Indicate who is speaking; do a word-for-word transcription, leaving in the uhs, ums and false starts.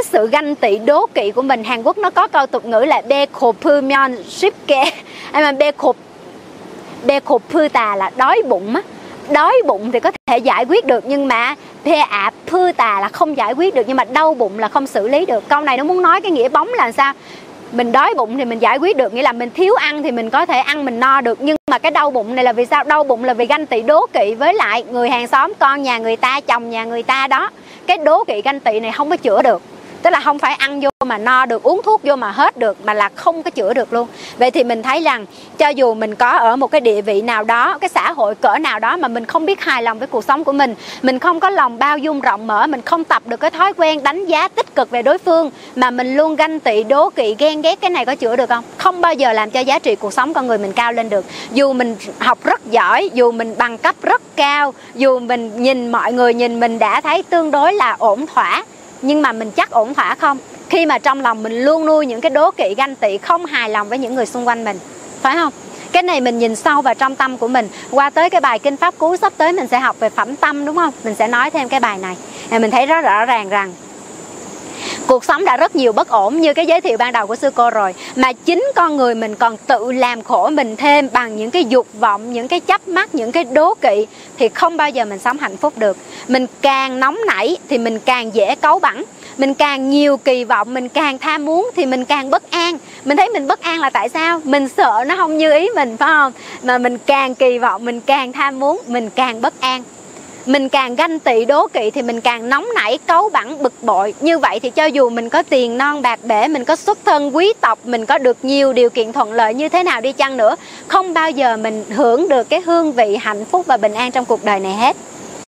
Speaker 1: sự ganh tị đố kỵ của mình. Hàn Quốc nó có câu tục ngữ là bê khổ pư myon shipke, hay mà bê khổ bê khổ pư tà là đói bụng á. Đói bụng thì có thể giải quyết được, nhưng mà bê ạ pư tà là không giải quyết được, nhưng mà đau bụng là không xử lý được. Câu này nó muốn nói cái nghĩa bóng là sao? Mình đói bụng thì mình giải quyết được, nghĩa là mình thiếu ăn thì mình có thể ăn mình no được. Nhưng mà cái đau bụng này là vì sao? Đau bụng là vì ganh tị đố kỵ với lại người hàng xóm, con nhà người ta, chồng nhà người ta đó. Cái đố kỵ ganh tị này không có chữa được. Tức là không phải ăn vô mà no được, uống thuốc vô mà hết được, mà là không có chữa được luôn. Vậy thì mình thấy rằng cho dù mình có ở một cái địa vị nào đó, cái xã hội cỡ nào đó mà mình không biết hài lòng với cuộc sống của mình, mình không có lòng bao dung rộng mở, mình không tập được cái thói quen đánh giá tích cực về đối phương, mà mình luôn ganh tị, đố kỵ, ghen ghét, cái này có chữa được không? Không bao giờ làm cho giá trị cuộc sống con người mình cao lên được. Dù mình học rất giỏi, dù mình bằng cấp rất cao, dù mình nhìn mọi người nhìn mình đã thấy tương đối là ổn thỏa, nhưng mà mình chắc ổn thỏa không? Khi mà trong lòng mình luôn nuôi những cái đố kỵ, ganh tị, không hài lòng với những người xung quanh mình, phải không? Cái này mình nhìn sâu vào trong tâm của mình. Qua tới cái bài Kinh Pháp Cú sắp tới mình sẽ học về phẩm tâm, đúng không? Mình sẽ nói thêm cái bài này. Mình thấy rất rõ ràng rằng cuộc sống đã rất nhiều bất ổn như cái giới thiệu ban đầu của sư cô rồi, mà chính con người mình còn tự làm khổ mình thêm bằng những cái dục vọng, những cái chấp mắc, những cái đố kỵ, thì không bao giờ mình sống hạnh phúc được. Mình càng nóng nảy thì mình càng dễ cáu bẳn, mình càng nhiều kỳ vọng, mình càng tham muốn thì mình càng bất an. Mình thấy mình bất an là tại sao? Mình sợ nó không như ý mình, phải không? Mà mình càng kỳ vọng, mình càng tham muốn, mình càng bất an. Mình càng ganh tị đố kỵ thì mình càng nóng nảy, cáu bẳn, bực bội. Như vậy thì cho dù mình có tiền non bạc bể, mình có xuất thân quý tộc, mình có được nhiều điều kiện thuận lợi như thế nào đi chăng nữa, không bao giờ mình hưởng được cái hương vị hạnh phúc và bình an trong cuộc đời này hết.